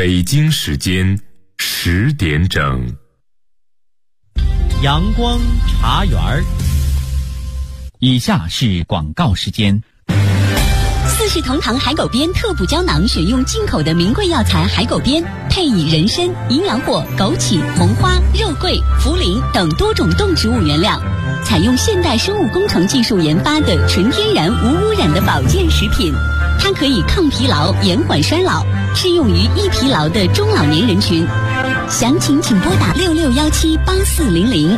北京时间10点整。 阳光茶园儿， 以下是广告时间。 四世同堂海狗鞭特补胶囊，选用进口的名贵药材海狗鞭，配以人参、营养果、枸杞、红花、肉桂、茯苓等多种动植物原料，采用现代生物工程技术研发的纯天然无污染的保健食品。它可以抗疲劳、延缓衰老，适用于易疲劳的中老年人群。详情请拨打66178400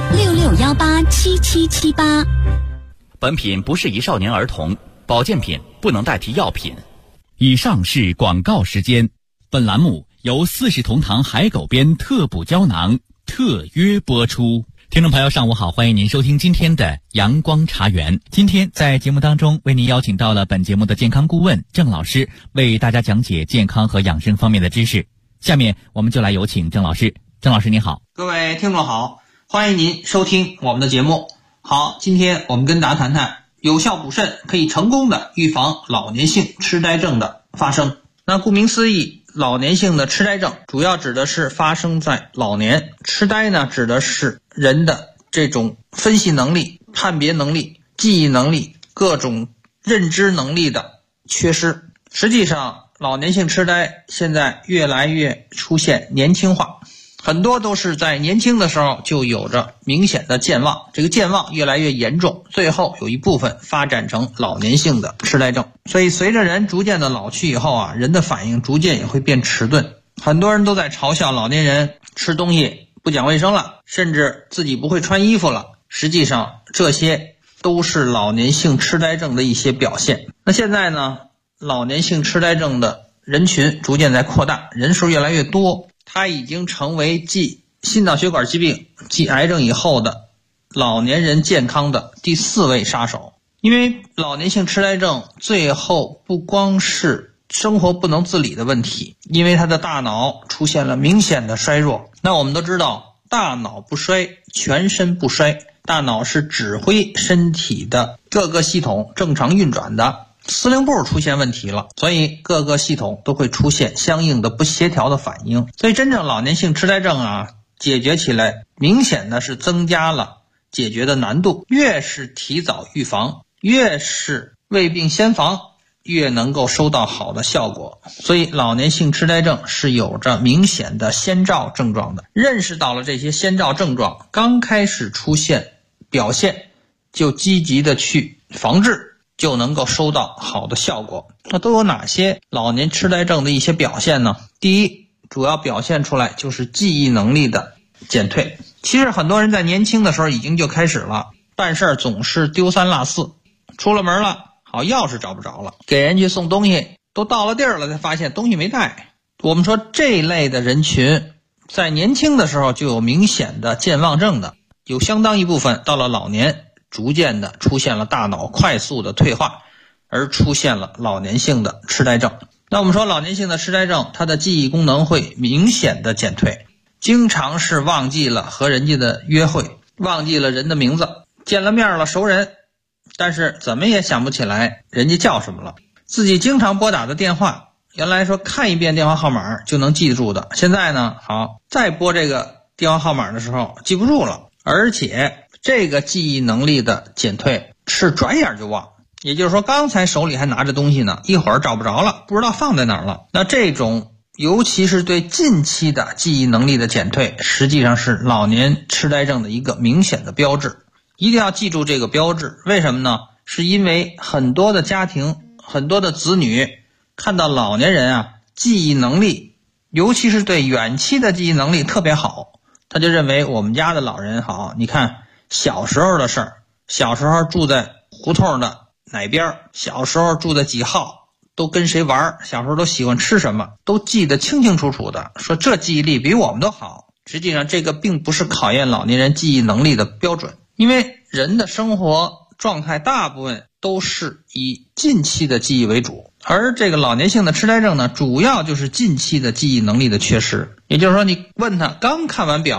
66187778。 本品不适宜少年儿童，保健品不能代替药品。以上是广告时间。本栏目由四世同堂海狗鞭特补胶囊特约播出。听众朋友上午好，欢迎您收听今天的阳光茶园。今天在节目当中为您邀请到了本节目的健康顾问郑老师，为大家讲解健康和养生方面的知识。下面我们就来有请郑老师。郑老师您好。 各位听众好，欢迎您收听我们的节目。好，今天我们跟大家谈谈有效补肾可以成功的预防老年性痴呆症的发生。那顾名思义，老年性的痴呆症主要指的是发生在老年，痴呆呢指的是人的这种分析能力、判别能力、记忆能力、各种认知能力的缺失。实际上老年性痴呆现在越来越出现年轻化，很多都是在年轻的时候就有着明显的健忘，这个健忘越来越严重，最后有一部分发展成老年性的痴呆症。所以随着人逐渐的老去以后啊，人的反应逐渐也会变迟钝。很多人都在嘲笑老年人吃东西不讲卫生了，甚至自己不会穿衣服了。实际上这些都是老年性痴呆症的一些表现。那现在呢，老年性痴呆症的人群逐渐在扩大，人数越来越多，它已经成为继心脑血管疾病、继癌症以后的老年人健康的第4位杀手。因为老年性痴呆症最后不光是生活不能自理的问题，因为他的大脑出现了明显的衰弱。那我们都知道，大脑不衰，全身不衰。大脑是指挥身体的各个系统正常运转的，司令部出现问题了，所以各个系统都会出现相应的不协调的反应。所以真正老年性痴呆症啊，解决起来明显的是增加了解决的难度。越是提早预防，越是未病先防，越能够收到好的效果。所以老年性痴呆症是有着明显的先兆症状的。认识到了这些先兆症状，刚开始出现表现就积极的去防治，就能够收到好的效果。那都有哪些老年痴呆症的一些表现呢？第一，主要表现出来就是记忆能力的减退。其实很多人在年轻的时候已经就开始了，办事总是丢三落四，出了门了，好钥匙找不着了，给人去送东西都到了地儿了才发现东西没带。我们说这类的人群在年轻的时候就有明显的健忘症的，有相当一部分到了老年逐渐的出现了大脑快速的退化，而出现了老年性的痴呆症。那我们说老年性的痴呆症，它的记忆功能会明显的减退，经常是忘记了和人家的约会，忘记了人的名字，见了面了熟人，但是怎么也想不起来人家叫什么了。自己经常拨打的电话，原来说看一遍电话号码就能记住的，现在呢，好，再拨这个电话号码的时候记不住了，而且这个记忆能力的减退是转眼就忘。也就是说，刚才手里还拿着东西呢，一会儿找不着了，不知道放在哪儿了。那这种尤其是对近期的记忆能力的减退，实际上是老年痴呆症的一个明显的标志。一定要记住这个标志。为什么呢？是因为很多的家庭，很多的子女看到老年人啊，记忆能力，尤其是对远期的记忆能力特别好，他就认为我们家的老人好，你看小时候的事儿，小时候住在胡同的哪边，小时候住在几号，都跟谁玩，小时候都喜欢吃什么，都记得清清楚楚的，说这记忆力比我们都好。实际上这个并不是考验老年人记忆能力的标准，因为人的生活状态大部分都是以近期的记忆为主，而这个老年性的痴呆症呢，主要就是近期的记忆能力的缺失。也就是说，你问他刚看完表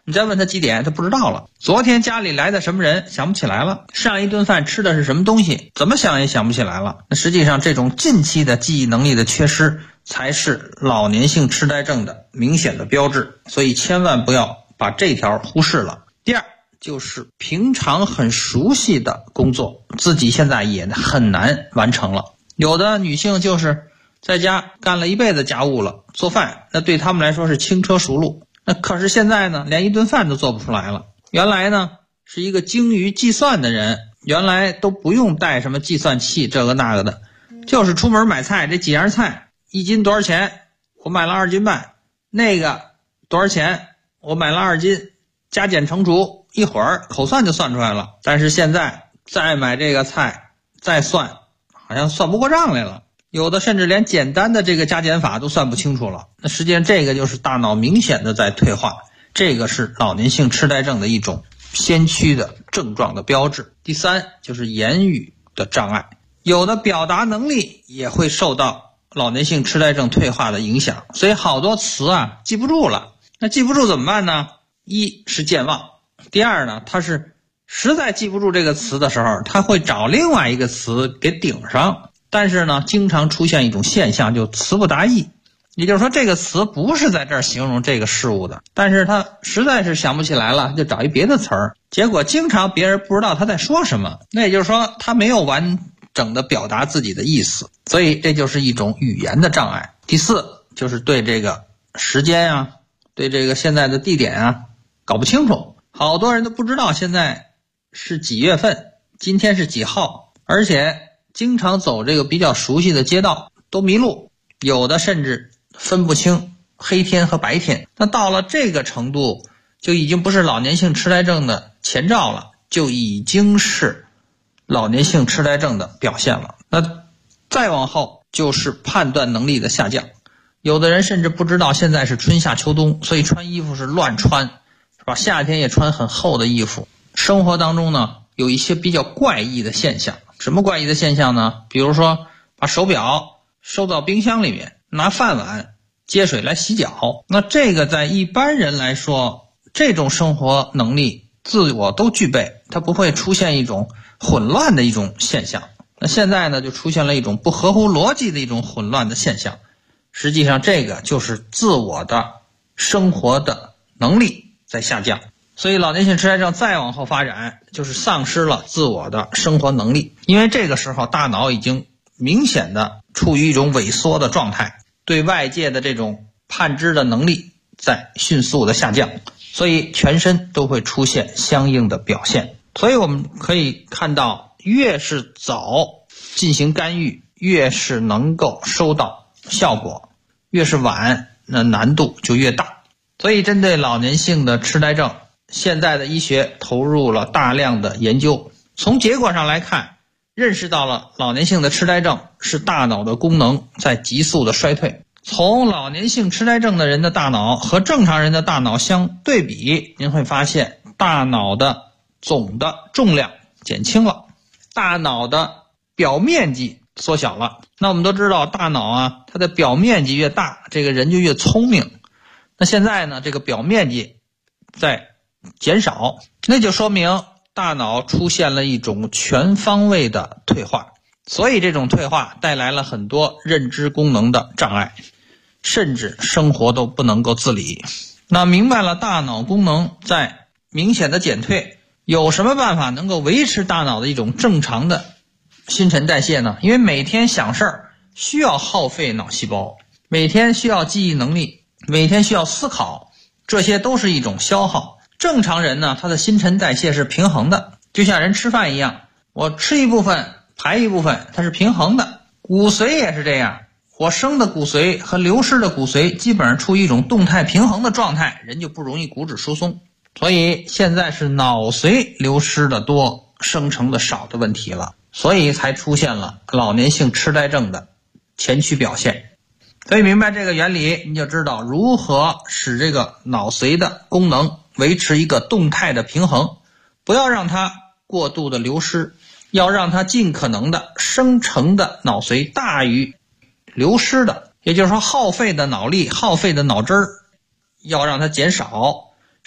你再问他几点，他不知道了。昨天家里来的什么人，想不起来了。上一顿饭吃的是什么东西，怎么想也想不起来了。那实际上这种近期的记忆能力的缺失，才是老年性痴呆症的明显的标志，所以千万不要把这条忽视了。第二，就是平常很熟悉的工作，自己现在也很难完成了。有的女性就是在家干了一辈子家务了，做饭那对他们来说是轻车熟路，那可是现在呢，连一顿饭都做不出来了。原来呢是一个精于计算的人，原来都不用带什么计算器这个那个的，就是出门买菜，这几样菜一斤多少钱，我买了2斤半，那个多少钱，我买了2斤，加减乘除一会儿口算就算出来了。但是现在再买这个菜再算，好像算不过账来了，有的甚至连简单的这个加减法都算不清楚了。那实际上这个就是大脑明显的在退化，这个是老年性痴呆症的一种先驱的症状的标志。第三，就是言语的障碍，有的表达能力也会受到老年性痴呆症退化的影响，所以好多词啊记不住了。那记不住怎么办呢？一是健忘，第二呢，他是实在记不住这个词的时候，他会找另外一个词给顶上，但是呢经常出现一种现象，就词不达意。也就是说这个词不是在这儿形容这个事物的，但是他实在是想不起来了，就找一别的词儿，结果经常别人不知道他在说什么，那也就是说他没有完整的表达自己的意思，所以这就是一种语言的障碍。第四，就是对这个时间啊，对这个现在的地点啊搞不清楚，好多人都不知道现在是几月份，今天是几号，而且经常走这个比较熟悉的街道都迷路，有的甚至分不清黑天和白天。那到了这个程度，就已经不是老年性痴呆症的前兆了，就已经是老年性痴呆症的表现了。那再往后就是判断能力的下降，有的人甚至不知道现在是春夏秋冬，所以穿衣服是乱穿，是吧？夏天也穿很厚的衣服。生活当中呢有一些比较怪异的现象。什么怪异的现象呢？比如说把手表收到冰箱里面，拿饭碗接水来洗脚。那这个在一般人来说，这种生活能力自我都具备，它不会出现一种混乱的一种现象。那现在呢就出现了一种不合乎逻辑的一种混乱的现象，实际上这个就是自我的生活的能力在下降。所以老年性痴呆症再往后发展，就是丧失了自我的生活能力，因为这个时候大脑已经明显的处于一种萎缩的状态，对外界的这种判知的能力在迅速的下降，所以全身都会出现相应的表现。所以我们可以看到，越是早进行干预，越是能够收到效果，越是晚，那难度就越大。所以针对老年性的痴呆症，现在的医学投入了大量的研究，从结果上来看，认识到了老年性的痴呆症是大脑的功能在急速的衰退。从老年性痴呆症的人的大脑和正常人的大脑相对比，您会发现大脑的总的重量减轻了，大脑的表面积缩小了。那我们都知道大脑啊，它的表面积越大，这个人就越聪明。那现在呢，这个表面积在减少，那就说明大脑出现了一种全方位的退化，所以这种退化带来了很多认知功能的障碍，甚至生活都不能够自理。那明白了大脑功能在明显的减退，有什么办法能够维持大脑的一种正常的新陈代谢呢？因为每天想事儿需要耗费脑细胞，每天需要记忆能力，每天需要思考，这些都是一种消耗。正常人呢，他的新陈代谢是平衡的，就像人吃饭一样，我吃一部分排一部分，它是平衡的。骨髓也是这样，我生的骨髓和流失的骨髓基本上处于一种动态平衡的状态，人就不容易骨质疏松。所以现在是脑髓流失的多，生成的少的问题了，所以才出现了老年性痴呆症的前驱表现。所以明白这个原理，你就知道如何使这个脑髓的功能维持一个动态的平衡，不要让它过度的流失，要让它尽可能的生成的脑髓大于流失的，也就是说耗费的脑力、耗费的脑汁儿要让它减少，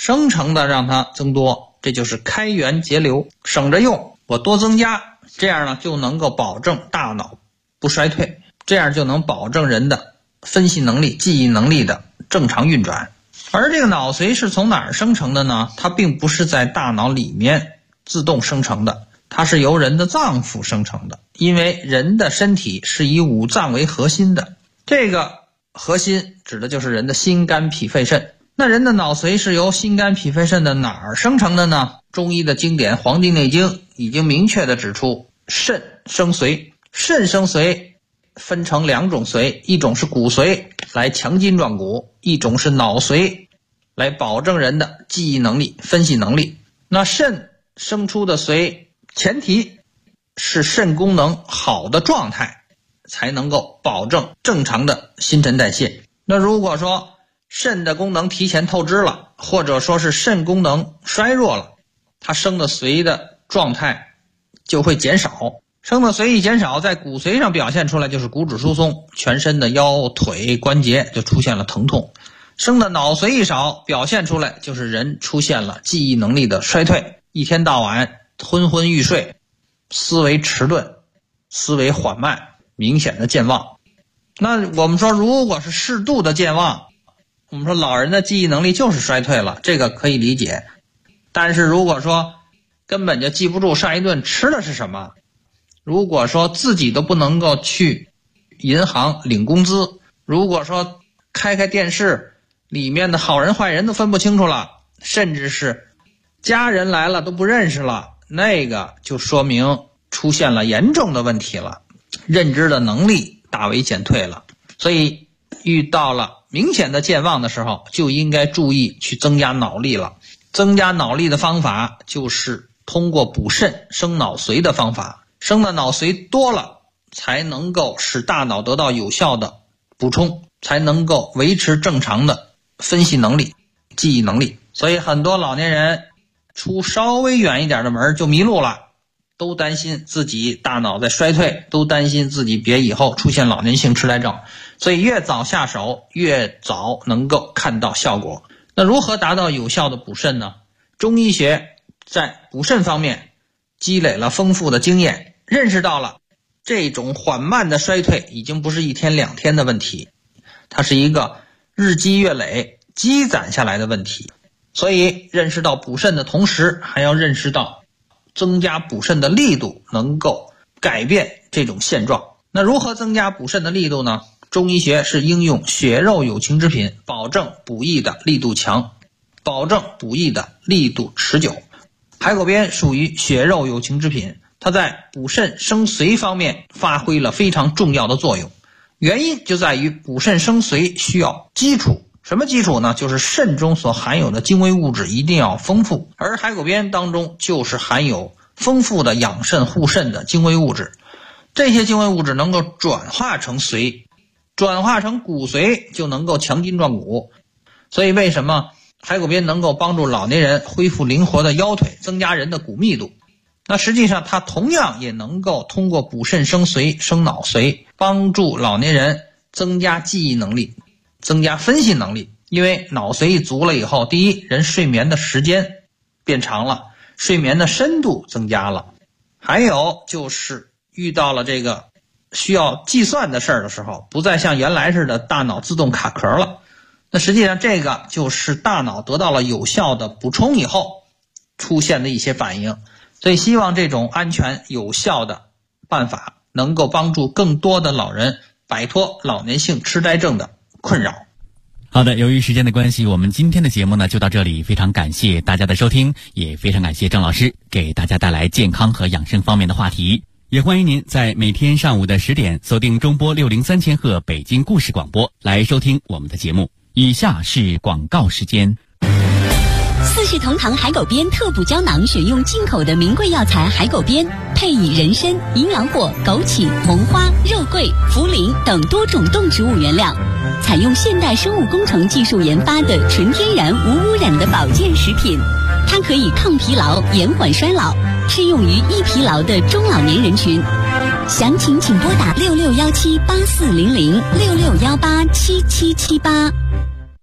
生成的让它增多，这就是开源节流，省着用，我多增加，这样呢就能够保证大脑不衰退，这样就能保证人的分析能力、记忆能力的正常运转。而这个脑髓是从哪儿生成的呢？它并不是在大脑里面自动生成的，它是由人的脏腑生成的。因为人的身体是以五脏为核心的，这个核心指的就是人的心肝脾肺肾。那人的脑髓是由心肝脾肺肾的哪儿生成的呢？中医的经典《黄帝内经》已经明确地指出，肾生髓，肾生髓分成两种髓，一种是骨髓来强筋壮骨，一种是脑髓来保证人的记忆能力、分析能力。那肾生出的髓，前提是肾功能好的状态，才能够保证正常的新陈代谢。那如果说肾的功能提前透支了，或者说是肾功能衰弱了，它生的髓的状态就会减少。生的髓一减少，在骨髓上表现出来就是骨质疏松，全身的腰腿关节就出现了疼痛。生的脑髓一少，表现出来就是人出现了记忆能力的衰退，一天到晚昏昏欲睡，思维迟钝，思维缓慢，明显的健忘。那我们说如果是适度的健忘，我们说老人的记忆能力就是衰退了，这个可以理解。但是如果说根本就记不住上一顿吃的是什么，如果说自己都不能够去银行领工资，如果说开电视里面的好人坏人都分不清楚了，甚至是家人来了都不认识了，那个就说明出现了严重的问题了，认知的能力大为减退了。所以遇到了明显的健忘的时候，就应该注意去增加脑力了。增加脑力的方法就是通过补肾生脑髓的方法，生的脑髓多了，才能够使大脑得到有效的补充，才能够维持正常的分析能力、记忆能力。所以很多老年人出稍微远一点的门就迷路了，都担心自己大脑在衰退，都担心自己别以后出现老年性痴呆症。所以越早下手，越早能够看到效果。那如何达到有效的补肾呢？中医学在补肾方面积累了丰富的经验，认识到了这种缓慢的衰退已经不是一天两天的问题，它是一个日积月累积攒下来的问题。所以认识到补肾的同时，还要认识到增加补肾的力度，能够改变这种现状。那如何增加补肾的力度呢？中医学是应用血肉有情之品，保证补益的力度强，保证补益的力度持久。海狗鞭属于血肉有情之品，它在补肾生髓方面发挥了非常重要的作用。原因就在于补肾生髓需要基础，什么基础呢？就是肾中所含有的精微物质一定要丰富，而海狗鞭当中就是含有丰富的养肾护肾的精微物质，这些精微物质能够转化成髓，转化成骨髓，就能够强筋壮骨。所以为什么海狗鞭能够帮助老年人恢复灵活的腰腿，增加人的骨密度？那实际上它同样也能够通过补肾生髓、生脑髓，帮助老年人增加记忆能力，增加分析能力。因为脑髓一足了以后，第一，人睡眠的时间变长了，睡眠的深度增加了，还有就是遇到了这个需要计算的事儿的时候，不再像原来似的大脑自动卡壳了。那实际上这个就是大脑得到了有效的补充以后出现的一些反应。所以希望这种安全有效的办法能够帮助更多的老人摆脱老年性痴呆症的困扰。 好的，由于时间的关系，我们今天的节目呢就到这里，非常感谢大家的收听，也非常感谢郑老师给大家带来健康和养生方面的话题。也欢迎您在每天上午的10点锁定中波603千赫北京故事广播来收听我们的节目。以下是广告时间。 四世同堂海狗鞭特补胶囊选用进口的名贵药材海狗鞭，配以人参、营养火、枸杞、红花、肉桂、茯苓等多种动植物原料，采用现代生物工程技术研发的纯天然无污染的保健食品。它可以抗疲劳、延缓衰老，适用于易疲劳的中老年人群。详情请拨打6617840066187778。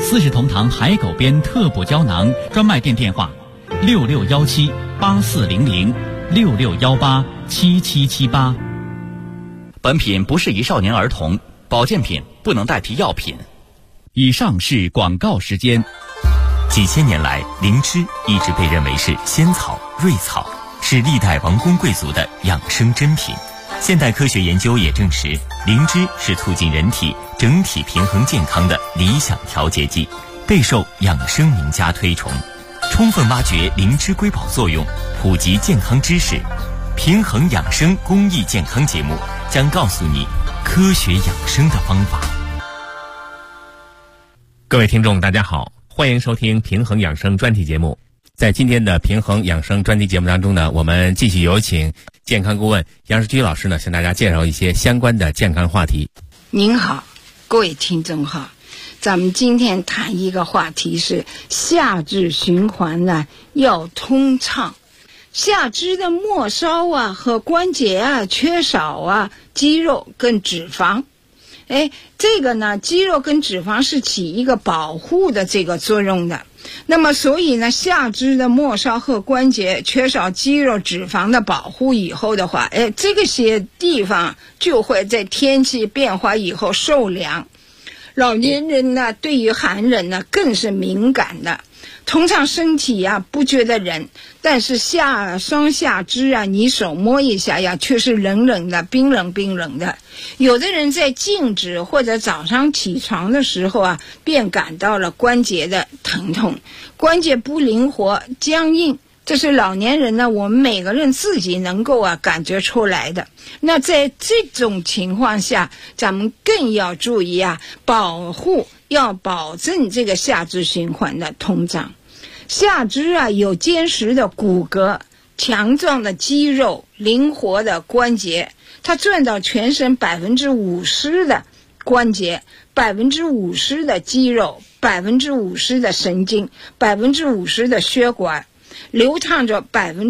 40同堂海狗鞭特补胶囊专卖店电话：6617-8400，6618-7778。 本品不适宜少年儿童，保健品不能代替药品。 以上是广告时间。 几千年来，灵芝一直被认为是仙草、瑞草，是历代王公贵族的养生珍品。现代科学研究也证实，灵芝是促进人体整体平衡健康的理想调节剂，备受养生名家推崇。充分挖掘灵芝瑰宝作用，普及健康知识，平衡养生公益健康节目将告诉你科学养生的方法。 各位听众大家好，欢迎收听平衡养生专题节目。在今天的平衡养生专题节目当中呢，我们继续有请健康顾问杨世居老师呢，向大家介绍一些相关的健康话题。 您好，各位听众好，咱们今天谈一个话题是下肢循环呢要通畅。下肢的末梢啊和关节啊缺少啊肌肉跟脂肪，这个呢，肌肉跟脂肪是起一个保护的这个作用的。那么所以呢，下肢的末梢和关节缺少肌肉脂肪的保护以后的话，这个些地方就会在天气变化以后受凉。老年人呢，对于寒冷呢更是敏感的。通常身体呀不觉得冷，但是双下肢啊，你手摸一下呀，却是冷冷的，冰冷冰冷的。有的人在静止或者早上起床的时候啊，便感到了关节的疼痛，关节不灵活、僵硬。这是老年人呢，我们每个人自己能够感觉出来的。那在这种情况下，咱们更要注意要保证这个下肢循环的通畅。下肢有坚实的骨骼、强壮的肌肉、灵活的关节，它占到全身50%的关节、50%的肌肉、50%的神经、50%的血管，流淌着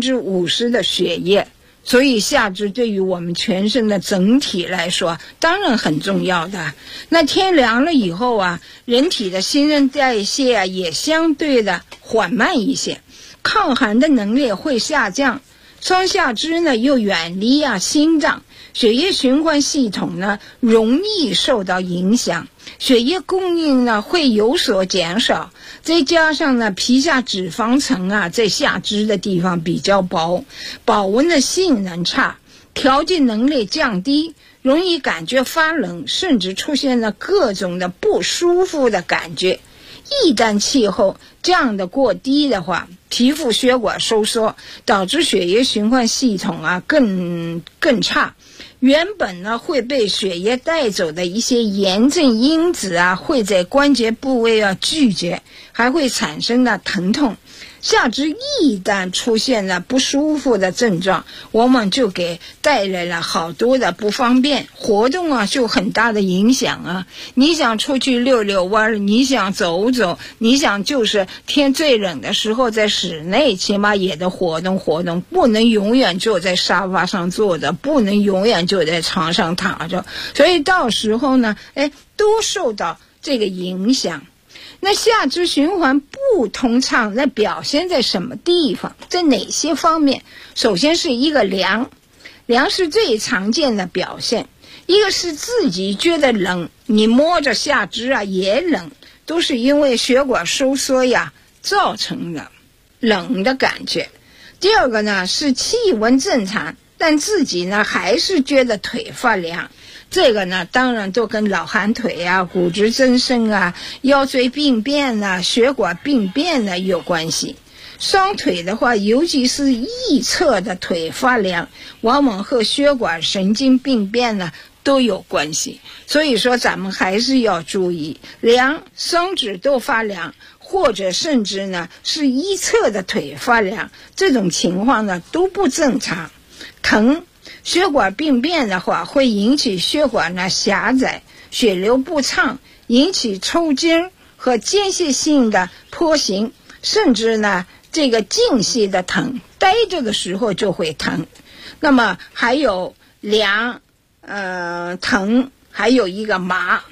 50%的血液。所以下肢对于我们全身的整体来说当然很重要的。那天凉了以后人体的新陈代谢也相对的缓慢一些，抗寒的能力会下降。双下肢呢又远离心脏，血液循环系统呢容易受到影响，血液供应呢会有所减少。再加上呢皮下脂肪层在下肢的地方比较薄，保温的性能差，调节能力降低，容易感觉发冷，甚至出现了各种的不舒服的感觉。一旦气候降得过低的话，皮肤血管收缩，导致血液循环系统更差。原本呢会被血液带走的一些炎症因子会在关节部位聚集，还会产生疼痛。下肢一旦出现了不舒服的症状，往往就给带来了好多的不方便，活动就很大的影响你想出去溜溜弯，你想走走，你想就是天最冷的时候在室内起码也得活动活动，不能永远就在沙发上坐着，不能永远就在床上躺着，所以到时候呢都受到这个影响。那下肢循环不通畅，那表现在什么地方，在哪些方面？首先是一个凉是最常见的表现。一个是自己觉得冷，你摸着下肢也冷，都是因为血管收缩造成的冷的感觉。第二个呢是气温正常，但自己呢还是觉得腿发凉，这个呢当然都跟老寒腿骨质增生腰椎病变血管病变有关系。双腿的话，尤其是一侧的腿发凉，往往和血管神经病变都有关系。所以说咱们还是要注意，凉双指都发凉，或者甚至呢是一侧的腿发凉，这种情况呢都不正常。疼，血管病变的话会引起血管狭窄，血流不畅，引起抽筋和间歇性的坡形，甚至呢这个间歇的疼，待着的时候就会疼。那么还有凉疼，还有一个麻，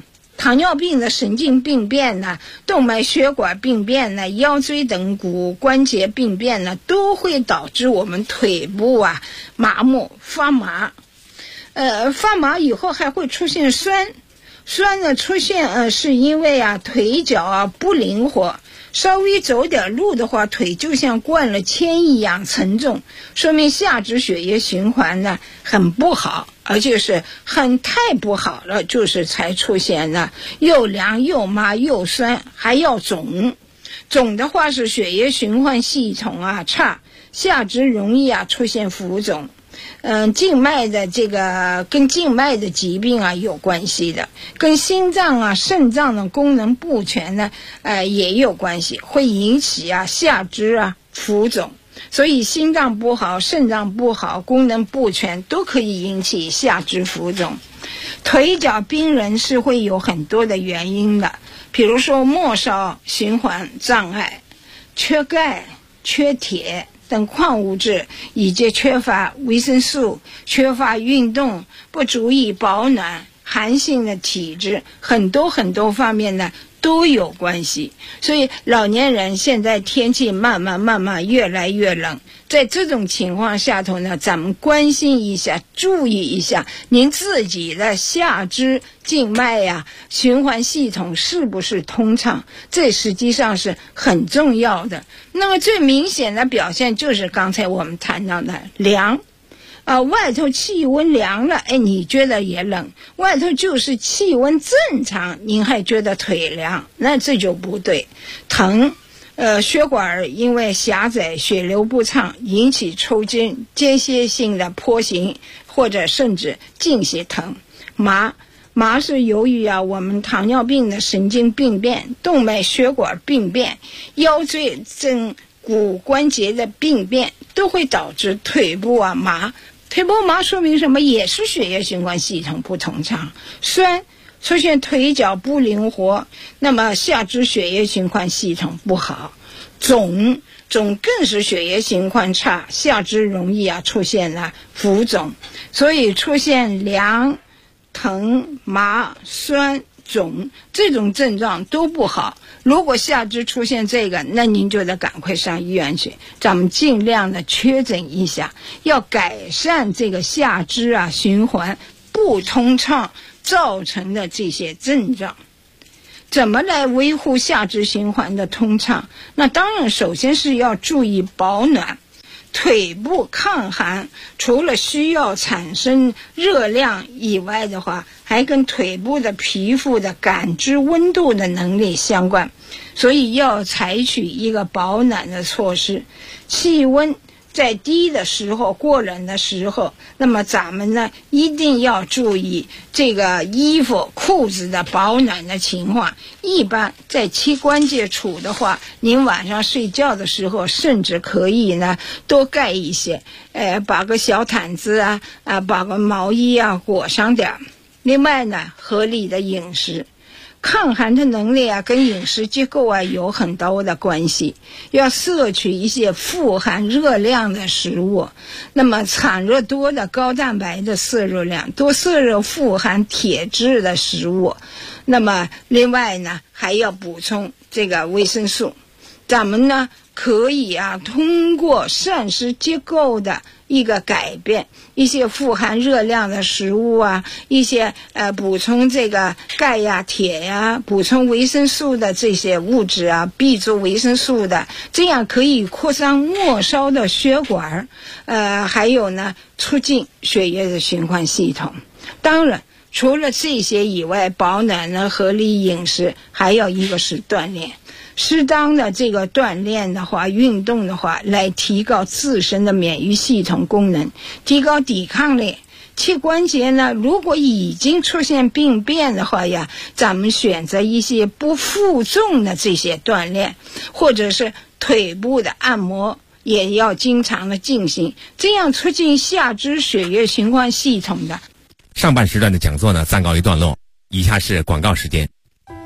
糖尿病的神经病变呢、动脉血管病变呢、腰椎等骨关节病变呢，都会导致我们腿部啊麻木发麻。发麻以后还会出现酸的出现是因为啊腿脚啊不灵活，稍微走点路的话，腿就像灌了铅一样沉重，说明下肢血液循环呢很不好，而且是太不好了，就是才出现了又凉又麻又酸，还要肿的话是血液循环系统啊差，下肢容易啊出现浮肿。静脉的这个跟静脉的疾病啊有关系的，跟心脏啊肾脏的功能不全呢也有关系，会引起啊下肢啊浮肿。所以心脏不好、肾脏不好、功能不全都可以引起下肢浮肿。腿脚冰冷是会有很多的原因的，比如说末梢循环障碍、缺钙、缺铁等矿物质，以及缺乏维生素、缺乏运动、不足以保暖、寒性的体质，很多方面呢都有关系。所以老年人现在天气慢慢越来越冷，在这种情况下头呢，咱们关心一下，注意一下您自己的下肢静脉呀、循环系统是不是通畅，这实际上是很重要的。那么最明显的表现就是刚才我们谈到的凉外头气温凉了，你觉得也冷，外头就是气温正常，您还觉得腿凉，那这就不对。疼血管因为狭窄，血流不畅，引起抽筋、间歇性的跛行，或者甚至静息疼。麻是由于我们糖尿病的神经病变、动脉血管病变、腰椎正骨关节的病变，都会导致腿部麻。腿部麻说明什么？也是血液循环系统不通畅。酸出现腿脚不灵活，那么下肢血液循环系统不好。肿更是血液循环差，下肢容易出现了浮肿。所以出现凉、疼、麻、酸、肿这种症状都不好。如果下肢出现这个，那您就得赶快上医院去，咱们尽量的确诊一下，要改善这个下肢循环不通畅造成的这些症状。怎么来维护下肢循环的通畅？那当然首先是要注意保暖。腿部抗寒除了需要产生热量以外的话，还跟腿部的皮肤的感知温度的能力相关，所以要采取一个保暖的措施。气温在低的时候、过冷的时候，那么咱们呢一定要注意这个衣服裤子的保暖的情况。一般在膝关节处的话，您晚上睡觉的时候甚至可以呢多盖一些，把个小毯子把个毛衣裹上点。另外呢，合理的饮食。抗寒的能力跟饮食结构有很多的关系，要摄取一些富含热量的食物，那么产热多的高蛋白的摄入量，多摄入富含铁质的食物。那么另外呢，还要补充这个维生素。咱们呢可以通过膳食结构的一个改变，一些富含热量的食物一些补充这个钙铁补充维生素的这些物质B 族维生素的，这样可以扩张末梢的血管，还有呢促进血液的循环系统。当然除了这些以外，保暖呢合理饮食，还有一个是锻炼。适当的这个锻炼的话，运动的话，来提高自身的免疫系统功能，提高抵抗力。膝关节呢，如果已经出现病变的话咱们选择一些不负重的这些锻炼，或者是腿部的按摩也要经常的进行，这样促进下肢血液循环系统的。 上半时段的讲座呢暂告一段落，以下是广告时间。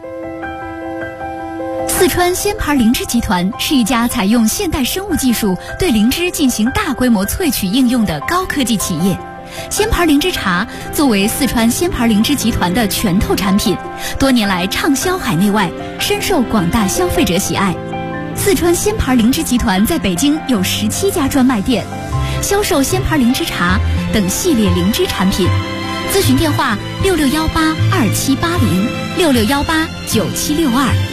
四川仙牌灵芝集团是一家采用现代生物技术对灵芝进行大规模萃取应用的高科技企业。 仙牌灵芝茶作为四川仙牌灵芝集团的拳头产品，多年来畅销海内外，深受广大消费者喜爱。四川仙牌灵芝集团在北京有17家专卖店，销售仙牌灵芝茶等系列灵芝产品。咨询电话66182780，66189762。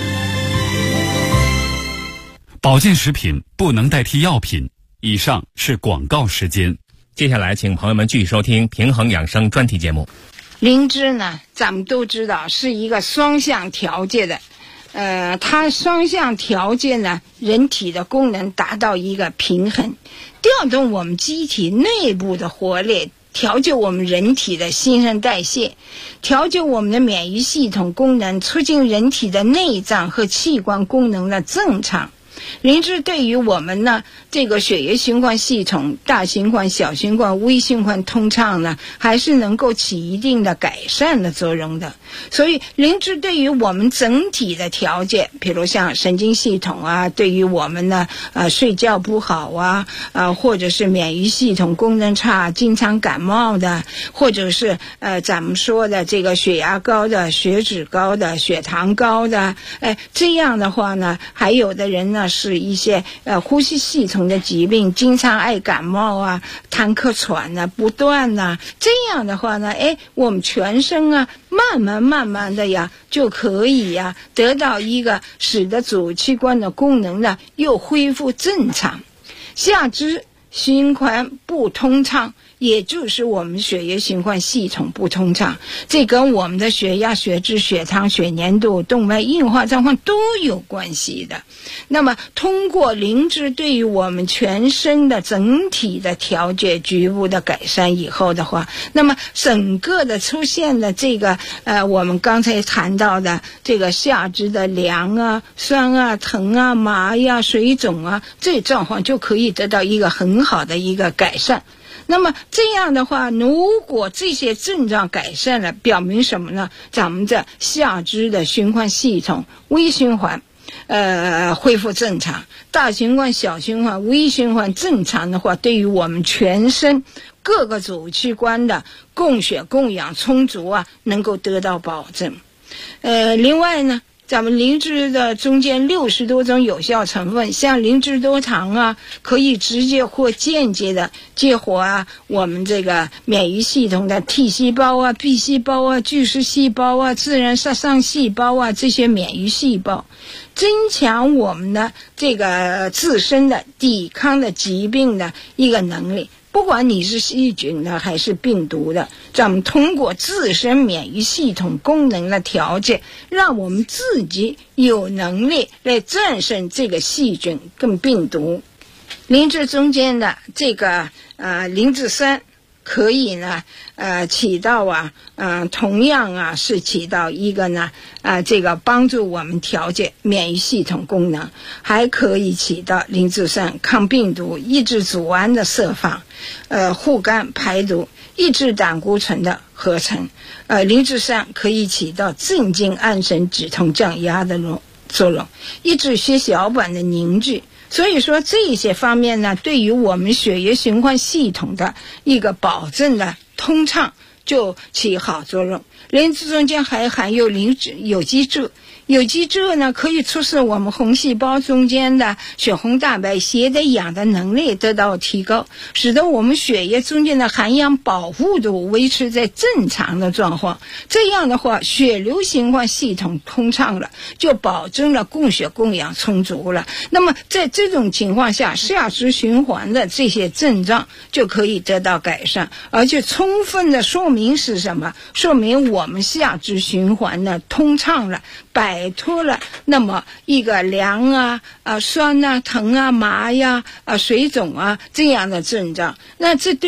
保健食品不能代替药品。以上是广告时间。 接下来请朋友们继续收听平衡养生专题节目。 灵芝呢，咱们都知道是一个双向调节的，它双向调节呢，人体的功能达到一个平衡，调动我们机体内部的活力，调节我们人体的新陈代谢，调节我们的免疫系统功能，促进人体的内脏和器官功能的正常。灵芝对于我们呢，这个血液循环系统、大循环、小循环、微循环通畅呢，还是能够起一定的改善的作用的。所以灵芝对于我们整体的调节，比如像神经系统啊，对于我们呢睡觉不好啊，或者是免疫系统功能差，经常感冒的，或者是咱们说的这个血压高的、血脂高的、血糖高的，这样的话呢，还有的人呢是一些呼吸系统的疾病，经常爱感冒啊、痰咳喘啊不断啊，这样的话呢，我们全身啊慢慢的呀就可以呀得到一个使得主器官的功能呢又恢复正常。下肢循环不通畅，也就是我们血液循环系统不通畅，这跟我们的血压、血脂、血糖、血粘度、动脉硬化状况都有关系的。那么通过灵芝对于我们全身的整体的调节、局部的改善以后的话，那么整个的出现的这个我们刚才谈到的这个下肢的凉啊、酸啊、疼啊、麻呀、水肿啊，这状况就可以得到一个很好的一个改善。那么这样的话，如果这些症状改善了，表明什么呢？咱们的下肢的循环系统、微循环恢复正常，大循环、小循环、微循环正常的话，对于我们全身各个主器官的供血供氧充足啊，能够得到保证。另外呢，咱们灵芝的中间60多种有效成分，像灵芝多糖啊，可以直接或间接的激活啊我们这个免疫系统的 T 细胞啊、B 细胞啊、巨噬细胞啊、自然杀伤细胞啊，这些免疫细胞，增强我们的这个自身的抵抗的疾病的一个能力。不管你是细菌的还是病毒的，咱们通过自身免疫系统功能的调节，让我们自己有能力来战胜这个细菌跟病毒。灵芝中间的这个灵芝酸可以呢起到同样是起到一个呢这个帮助我们调节免疫系统功能，还可以起到灵芝酸抗病毒、抑制组胺的释放，护肝排毒，抑制胆固醇的合成。灵芝酸可以起到镇静安神、止痛降压的作用，抑制血小板的凝聚。所以说这些方面呢，对于我们血液循环系统的一个保证的通畅就起好作用。灵芝中间还含有有机质，有机质呢可以促使我们红细胞中间的血红蛋白携带氧的能力得到提高，使得我们血液中间的含氧饱和度维持在正常的状况。这样的话，血流循环系统通畅了，就保证了供血供氧充足了。那么在这种情况下，下肢循环的这些症状就可以得到改善，而且充分的说明是什么？说明我们下肢循环呢通畅了，摆脱了那么一个凉啊、酸啊、疼啊、麻呀、水肿啊这样的症状。那这对